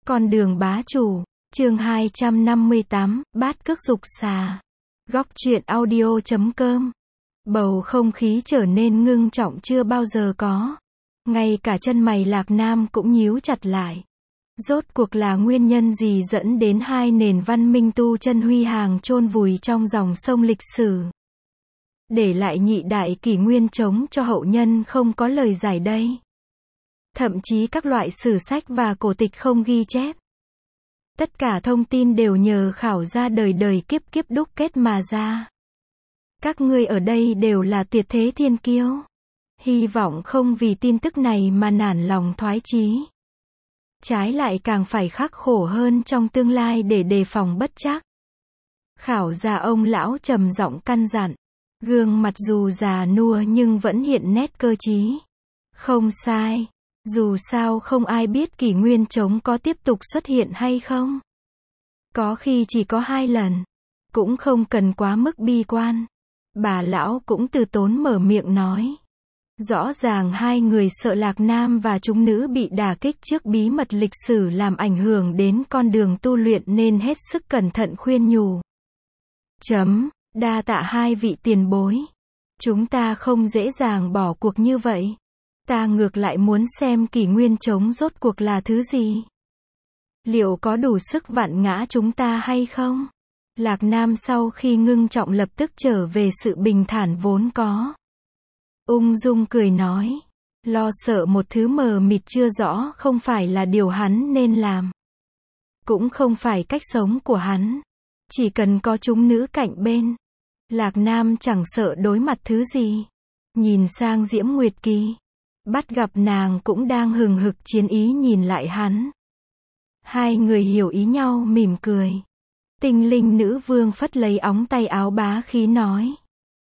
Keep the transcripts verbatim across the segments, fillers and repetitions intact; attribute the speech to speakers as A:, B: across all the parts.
A: Con đường bá chủ, chương hai trăm năm mươi tám, bát cước dục xà. Góc truyện audio chấm com. Bầu không khí trở nên ngưng trọng chưa bao giờ có. Ngay cả chân mày Lạc Nam cũng nhíu chặt lại. Rốt cuộc là nguyên nhân gì dẫn đến hai nền văn minh tu chân huy hàng chôn vùi trong dòng sông lịch sử? Để lại nhị đại kỷ nguyên chống cho hậu nhân không có lời giải đây. Thậm chí các loại sử sách và cổ tịch không ghi chép. Tất cả thông tin đều nhờ khảo ra đời đời kiếp kiếp đúc kết mà ra. Các ngươi ở đây đều là tuyệt thế thiên kiêu. Hy vọng không vì tin tức này mà nản lòng thoái chí. Trái lại càng phải khắc khổ hơn trong tương lai để đề phòng bất trắc. Khảo ra ông lão trầm giọng căn dặn. Gương mặt dù già nua nhưng vẫn hiện nét cơ trí. Không sai. Dù sao không ai biết kỷ nguyên trống có tiếp tục xuất hiện hay không. Có khi chỉ có hai lần. Cũng không cần quá mức bi quan. Bà lão cũng từ tốn mở miệng nói. Rõ ràng hai người sợ Lạc Nam và chúng nữ bị đả kích trước bí mật lịch sử làm ảnh hưởng đến con đường tu luyện nên hết sức cẩn thận khuyên nhủ. Chấm, đa tạ hai vị tiền bối. Chúng ta không dễ dàng bỏ cuộc như vậy. Ta ngược lại muốn xem kỷ nguyên trống rốt cuộc là thứ gì. Liệu có đủ sức vặn ngã chúng ta hay không? Lạc Nam sau khi ngưng trọng lập tức trở về sự bình thản vốn có. Ung dung cười nói. Lo sợ một thứ mờ mịt chưa rõ không phải là điều hắn nên làm. Cũng không phải cách sống của hắn. Chỉ cần có chúng nữ cạnh bên. Lạc Nam chẳng sợ đối mặt thứ gì. Nhìn sang Diễm Nguyệt Kỳ. Bắt gặp nàng cũng đang hừng hực chiến ý nhìn lại hắn. Hai người hiểu ý nhau mỉm cười. Tinh linh nữ vương phất lấy óng tay áo bá khí nói.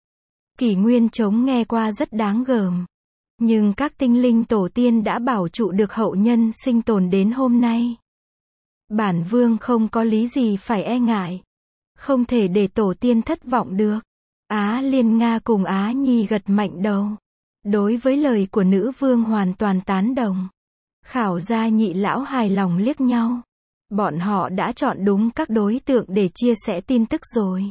A: Kỷ nguyên trống nghe qua rất đáng gờm. Nhưng các tinh linh tổ tiên đã bảo trụ được hậu nhân sinh tồn đến hôm nay. Bản vương không có lý gì phải e ngại. Không thể để tổ tiên thất vọng được. Á Liên Nga cùng Á Nhi gật mạnh đầu. Đối với lời của nữ vương hoàn toàn tán đồng. Khảo gia nhị lão hài lòng liếc nhau. Bọn họ đã chọn đúng các đối tượng để chia sẻ tin tức rồi.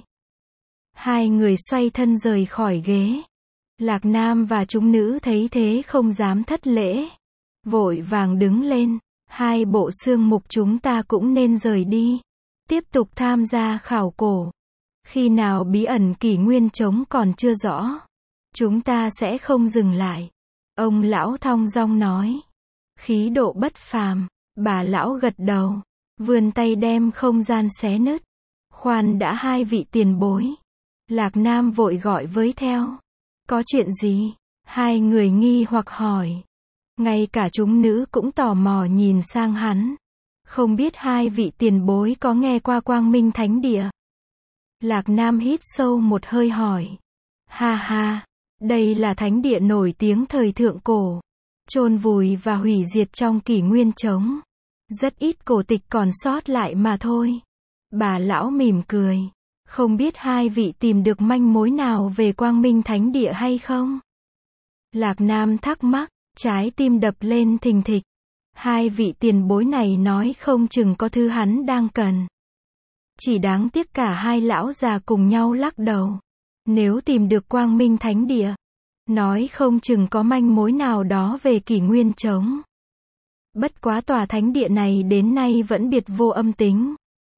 A: Hai người xoay thân rời khỏi ghế. Lạc Nam và chúng nữ thấy thế không dám thất lễ. Vội vàng đứng lên. Hai bộ xương mục chúng ta cũng nên rời đi. Tiếp tục tham gia khảo cổ. Khi nào bí ẩn kỷ nguyên trống còn chưa rõ. Chúng ta sẽ không dừng lại. Ông lão thong dong nói. Khí độ bất phàm. Bà lão gật đầu. Vươn tay đem không gian xé nứt. Khoan đã hai vị tiền bối. Lạc Nam vội gọi với theo. Có chuyện gì? Hai người nghi hoặc hỏi. Ngay cả chúng nữ cũng tò mò nhìn sang hắn. Không biết hai vị tiền bối có nghe qua Quang Minh Thánh Địa? Lạc Nam hít sâu một hơi hỏi. Ha ha. Đây là thánh địa nổi tiếng thời thượng cổ. Chôn vùi và hủy diệt trong kỷ nguyên trống. Rất ít cổ tịch còn sót lại mà thôi. Bà lão mỉm cười. Không biết hai vị tìm được manh mối nào về Quang Minh Thánh Địa hay không? Lạc Nam thắc mắc, trái tim đập lên thình thịch. Hai vị tiền bối này nói không chừng có thứ hắn đang cần. Chỉ đáng tiếc cả hai lão già cùng nhau lắc đầu. Nếu tìm được Quang Minh Thánh Địa, nói không chừng có manh mối nào đó về kỷ nguyên trống. Bất quá tòa thánh địa này đến nay vẫn biệt vô âm tính.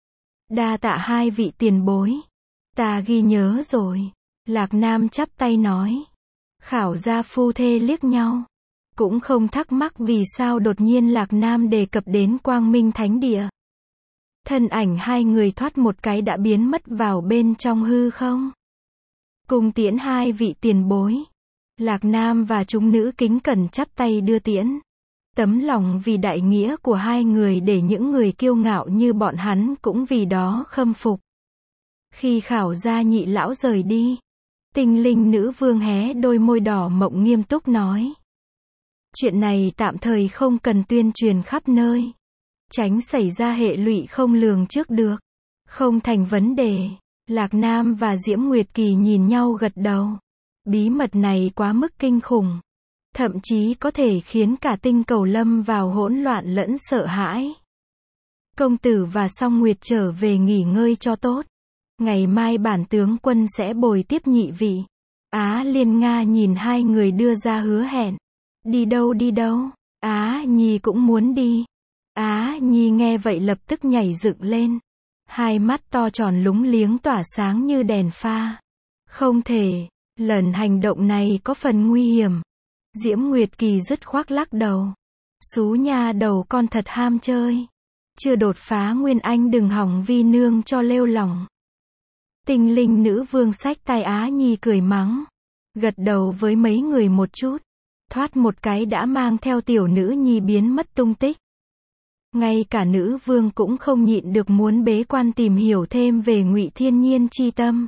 A: Đa tạ hai vị tiền bối. Ta ghi nhớ rồi. Lạc Nam chắp tay nói. Khảo gia phu thê liếc nhau. Cũng không thắc mắc vì sao đột nhiên Lạc Nam đề cập đến Quang Minh Thánh Địa. Thân ảnh hai người thoát một cái đã biến mất vào bên trong hư không. Cùng tiễn hai vị tiền bối. Lạc Nam và chúng nữ kính cẩn chắp tay đưa tiễn. Tấm lòng vì đại nghĩa của hai người để những người kiêu ngạo như bọn hắn cũng vì đó khâm phục. Khi khảo gia nhị lão rời đi. Tinh linh nữ vương hé đôi môi đỏ mộng nghiêm túc nói. Chuyện này tạm thời không cần tuyên truyền khắp nơi. Tránh xảy ra hệ lụy không lường trước được. Không thành vấn đề. Lạc Nam và Diễm Nguyệt Kỳ nhìn nhau gật đầu. Bí mật này quá mức kinh khủng. Thậm chí có thể khiến cả tinh cầu lâm vào hỗn loạn lẫn sợ hãi. Công tử và Song Nguyệt trở về nghỉ ngơi cho tốt. Ngày mai bản tướng quân sẽ bồi tiếp nhị vị. Á Liên Nga nhìn hai người đưa ra hứa hẹn. Đi đâu đi đâu? Á Nhi cũng muốn đi. Á Nhi nghe vậy lập tức nhảy dựng lên. Hai mắt to tròn lúng liếng tỏa sáng như đèn pha. Không thể, lần hành động này có phần nguy hiểm. Diễm Nguyệt Kỳ dứt khoát lắc đầu. Xú nha đầu con thật ham chơi. Chưa đột phá nguyên anh đừng hỏng vi nương cho lêu lỏng. Tinh linh nữ vương xách tay Á Nhi cười mắng. Gật đầu với mấy người một chút. Thoát một cái đã mang theo tiểu nữ nhi biến mất tung tích. Ngay cả nữ vương cũng không nhịn được muốn bế quan tìm hiểu thêm về Ngụy Thiên Nhiên chi tâm.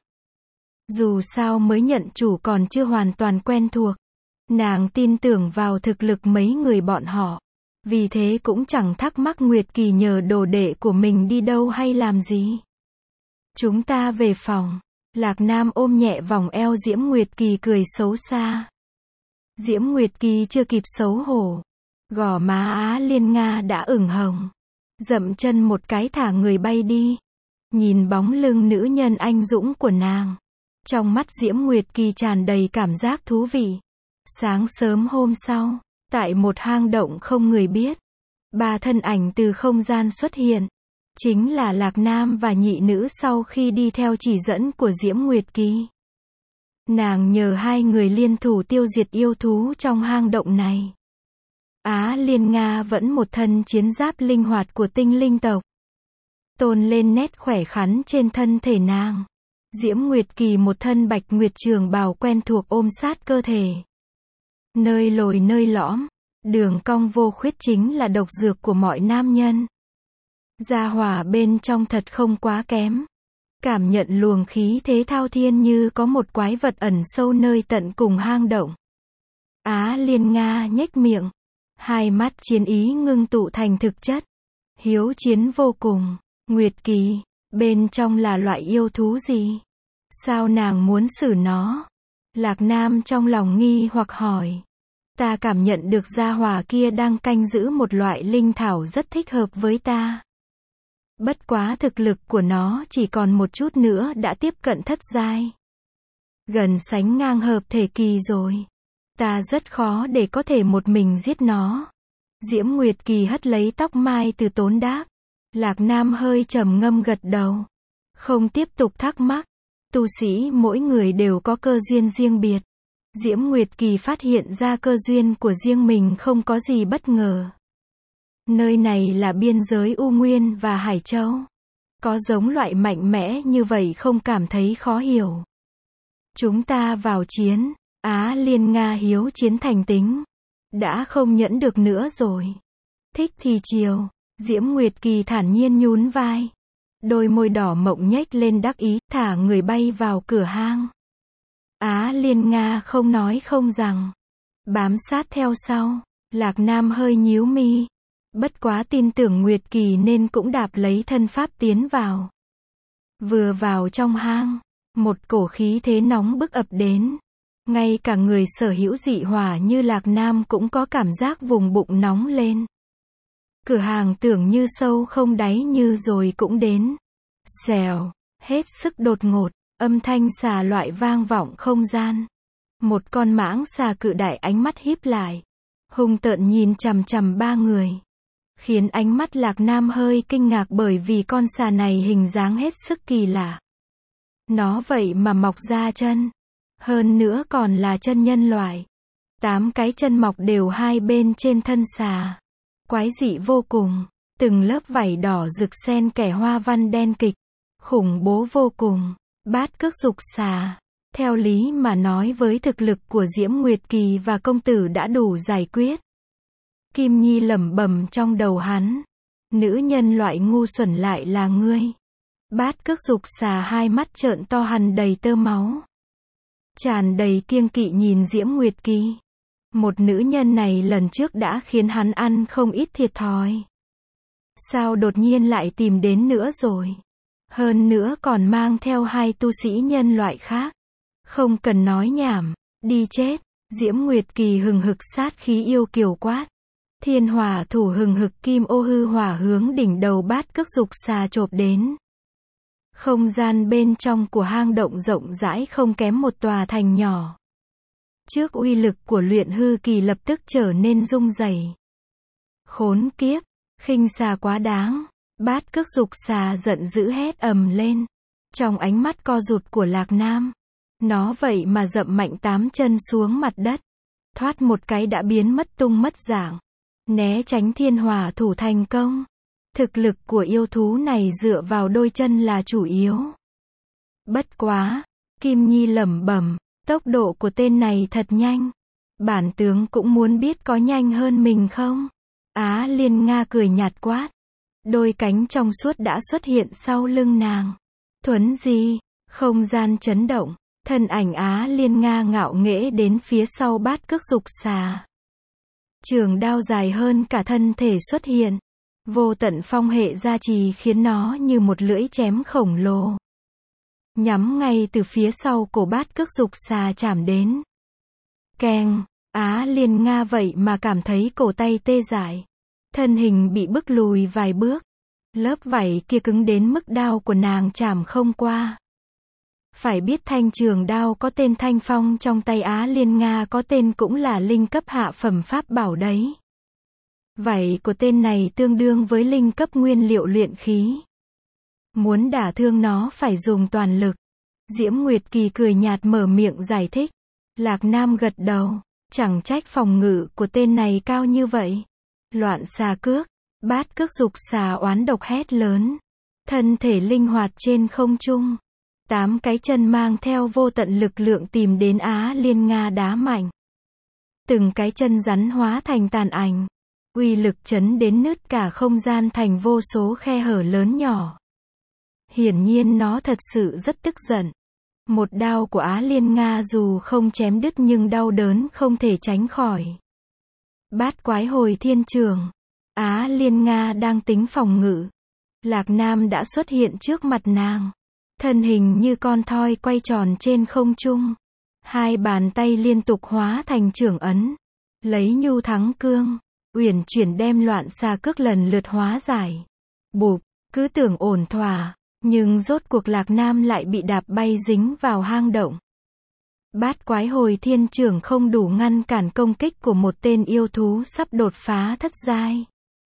A: Dù sao mới nhận chủ còn chưa hoàn toàn quen thuộc. Nàng tin tưởng vào thực lực mấy người bọn họ. Vì thế cũng chẳng thắc mắc Nguyệt Kỳ nhờ đồ đệ của mình đi đâu hay làm gì. Chúng ta về phòng. Lạc Nam ôm nhẹ vòng eo Diễm Nguyệt Kỳ cười xấu xa. Diễm Nguyệt Kỳ chưa kịp xấu hổ. Gò má Á Liên Nga đã ửng hồng. Dậm chân một cái thả người bay đi. Nhìn bóng lưng nữ nhân anh dũng của nàng. Trong mắt Diễm Nguyệt Kỳ tràn đầy cảm giác thú vị. Sáng sớm hôm sau, tại một hang động không người biết, ba thân ảnh từ không gian xuất hiện. Chính là Lạc Nam và nhị nữ sau khi đi theo chỉ dẫn của Diễm Nguyệt Kỳ. Nàng nhờ hai người liên thủ tiêu diệt yêu thú trong hang động này. Á Liên Nga vẫn một thân chiến giáp linh hoạt của tinh linh tộc. Tôn lên nét khỏe khoắn trên thân thể nàng. Diễm Nguyệt Kỳ một thân bạch nguyệt trường bào quen thuộc ôm sát cơ thể. Nơi lồi nơi lõm, đường cong vô khuyết chính là độc dược của mọi nam nhân. Gia hỏa bên trong thật không quá kém. Cảm nhận luồng khí thế thao thiên như có một quái vật ẩn sâu nơi tận cùng hang động. Á Liên Nga nhếch miệng. Hai mắt chiến ý ngưng tụ thành thực chất. Hiếu chiến vô cùng. Nguyệt Kỳ, bên trong là loại yêu thú gì? Sao nàng muốn xử nó? Lạc Nam trong lòng nghi hoặc hỏi. Ta cảm nhận được gia hỏa kia đang canh giữ một loại linh thảo rất thích hợp với ta. Bất quá thực lực của nó chỉ còn một chút nữa đã tiếp cận thất giai. Gần sánh ngang hợp thể kỳ rồi. Ta rất khó để có thể một mình giết nó. Diễm Nguyệt Kỳ hất lấy tóc mai từ tốn đáp. Lạc Nam hơi trầm ngâm gật đầu. Không tiếp tục thắc mắc. Tu sĩ mỗi người đều có cơ duyên riêng biệt. Diễm Nguyệt Kỳ phát hiện ra cơ duyên của riêng mình không có gì bất ngờ. Nơi này là biên giới U Nguyên và Hải Châu. Có giống loại mạnh mẽ như vậy không cảm thấy khó hiểu. Chúng ta vào chiến. Á Liên Nga hiếu chiến thành tính. Đã không nhẫn được nữa rồi. Thích thì chiều. Diễm Nguyệt Kỳ thản nhiên nhún vai. Đôi môi đỏ mộng nhếch lên đắc ý, thả người bay vào cửa hang. Á Liên Nga không nói không rằng. Bám sát theo sau. Lạc Nam hơi nhíu mi. Bất quá tin tưởng Nguyệt Kỳ nên cũng đạp lấy thân pháp tiến vào. Vừa vào trong hang, một cổ khí thế nóng bức ập đến. Ngay cả người sở hữu dị hỏa như Lạc Nam cũng có cảm giác vùng bụng nóng lên. Cửa hàng tưởng như sâu không đáy như rồi cũng đến. Xèo, hết sức đột ngột, âm thanh xà loại vang vọng không gian. Một con mãng xà cự đại ánh mắt híp lại. Hung tợn nhìn chằm chằm ba người. Khiến ánh mắt Lạc Nam hơi kinh ngạc bởi vì con xà này hình dáng hết sức kỳ lạ. Nó vậy mà mọc ra chân. Hơn nữa còn là chân nhân loại. Tám cái chân mọc đều hai bên trên thân xà. Quái dị vô cùng. Từng lớp vảy đỏ rực xen kẽ hoa văn đen kịch. Khủng bố vô cùng. Bát cước dục xà. Theo lý mà nói với thực lực của Diễm Nguyệt Kỳ và công tử đã đủ giải quyết. Kim Nhi lẩm bẩm trong đầu hắn. Nữ nhân loại ngu xuẩn lại là ngươi. Bát cước dục xà hai mắt trợn to hằn đầy tơ máu. Tràn đầy kiêng kỵ nhìn Diễm Nguyệt Kỳ. Một nữ nhân này lần trước đã khiến hắn ăn không ít thiệt thòi. Sao đột nhiên lại tìm đến nữa rồi? Hơn nữa còn mang theo hai tu sĩ nhân loại khác. Không cần nói nhảm, đi chết. Diễm Nguyệt Kỳ hừng hực sát khí yêu kiều quát. Thiên hỏa thủ hừng hực kim ô hư hỏa hướng đỉnh đầu bát cước dục xà chộp đến. Không gian bên trong của hang động rộng rãi không kém một tòa thành nhỏ. Trước uy lực của luyện hư kỳ lập tức trở nên rung rẩy. Khốn kiếp, khinh xà quá đáng. Bát cước dục xà giận dữ hét ầm lên. Trong ánh mắt co rụt của Lạc Nam, nó vậy mà dậm mạnh tám chân xuống mặt đất. Thoát một cái đã biến mất tung mất dạng. Né tránh thiên hỏa thủ thành công. Thực lực của yêu thú này dựa vào đôi chân là chủ yếu. Bất quá, Kim Nhi lẩm bẩm, tốc độ của tên này thật nhanh. Bản tướng cũng muốn biết có nhanh hơn mình không? Á Liên Nga cười nhạt quát. Đôi cánh trong suốt đã xuất hiện sau lưng nàng. Thuấn di, không gian chấn động, thân ảnh Á Liên Nga ngạo nghễ đến phía sau bát cước dục xà. Trường đao dài hơn cả thân thể xuất hiện. Vô tận phong hệ gia trì khiến nó như một lưỡi chém khổng lồ. Nhắm ngay từ phía sau cổ bát cước dục xà chạm đến. Keng, Á Liên Nga vậy mà cảm thấy cổ tay tê dại. Thân hình bị bức lùi vài bước. Lớp vảy kia cứng đến mức đao của nàng chạm không qua. Phải biết thanh trường đao có tên Thanh Phong trong tay Á Liên Nga có tên cũng là linh cấp hạ phẩm pháp bảo đấy. Vảy của tên này tương đương với linh cấp nguyên liệu luyện khí. Muốn đả thương nó phải dùng toàn lực. Diễm Nguyệt Kỳ cười nhạt mở miệng giải thích. Lạc Nam gật đầu. Chẳng trách phòng ngự của tên này cao như vậy. Loạn xà cước. Bát cước dục xà oán độc hét lớn. Thân thể linh hoạt trên không trung. Tám cái chân mang theo vô tận lực lượng tìm đến Á Liên Nga đá mạnh. Từng cái chân rắn hóa thành tàn ảnh. Uy lực chấn đến nứt cả không gian thành vô số khe hở lớn nhỏ. Hiển nhiên nó thật sự rất tức giận. Một đao của Á Liên Nga dù không chém đứt nhưng đau đớn không thể tránh khỏi. Bát quái hồi thiên trường. Á Liên Nga đang tính phòng ngự. Lạc Nam đã xuất hiện trước mặt nàng. Thân hình như con thoi quay tròn trên không trung. Hai bàn tay liên tục hóa thành trưởng ấn. Lấy nhu thắng cương. Uyển chuyển đem loạn xà cước lần lượt hóa giải. Bụp, cứ tưởng ổn thỏa. Nhưng rốt cuộc Lạc Nam lại bị đạp bay dính vào hang động. Bát quái hồi thiên trưởng không đủ ngăn cản công kích của một tên yêu thú sắp đột phá thất giai.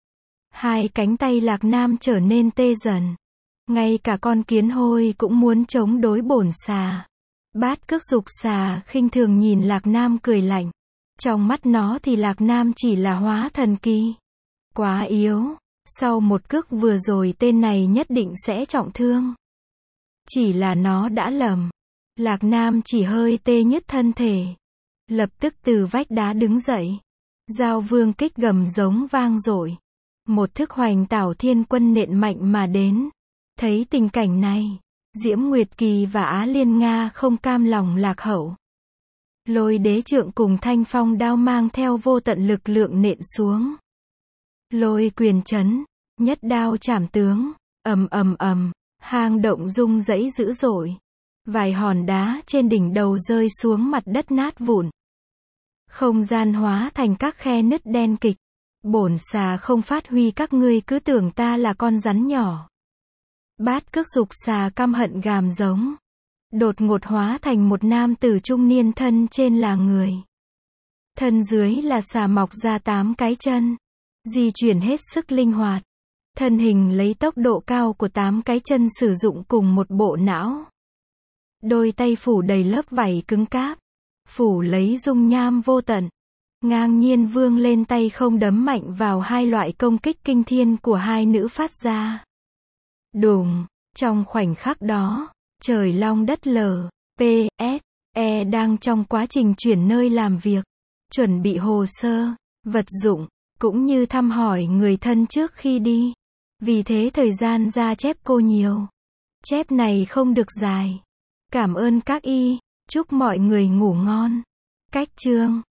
A: Hai cánh tay Lạc Nam trở nên tê dần. Ngay cả con kiến hôi cũng muốn chống đối bổn xà. Bát cước dục xà khinh thường nhìn Lạc Nam cười lạnh. Trong mắt nó thì Lạc Nam chỉ là hóa thần kỳ. Quá yếu. Sau một cước vừa rồi tên này nhất định sẽ trọng thương. Chỉ là nó đã lầm. Lạc Nam chỉ hơi tê nhứt thân thể. Lập tức từ vách đá đứng dậy. Giao vương kích gầm giống vang dội. Một thức hoành tảo thiên quân nện mạnh mà đến. Thấy tình cảnh này, Diễm Nguyệt Kỳ và Á Liên Nga không cam lòng lạc hậu. Lôi đế trượng cùng Thanh Phong đao mang theo vô tận lực lượng nện xuống. Lôi quyền chấn, nhất đao chảm tướng, ầm ầm ầm, hang động rung rẩy dữ dội. Vài hòn đá trên đỉnh đầu rơi xuống mặt đất nát vụn. Không gian hóa thành các khe nứt đen kịch. Bổn xà không phát huy các ngươi cứ tưởng ta là con rắn nhỏ. Bát cước dục xà căm hận gàm giống. Đột ngột hóa thành một nam tử trung niên thân trên là người. Thân dưới là xà mọc ra tám cái chân. Di chuyển hết sức linh hoạt. Thân hình lấy tốc độ cao của tám cái chân sử dụng cùng một bộ não. Đôi tay phủ đầy lớp vảy cứng cáp. Phủ lấy dung nham vô tận. Ngang nhiên vươn lên tay không đấm mạnh vào hai loại công kích kinh thiên của hai nữ phát ra. Đùng, trong khoảnh khắc đó, trời long đất lở, pê ét e đang trong quá trình chuyển nơi làm việc, chuẩn bị hồ sơ, vật dụng, cũng như thăm hỏi người thân trước khi đi. Vì thế thời gian ra chép cô nhiều. Chép này không được dài. Cảm ơn các y, chúc mọi người ngủ ngon. Cách chương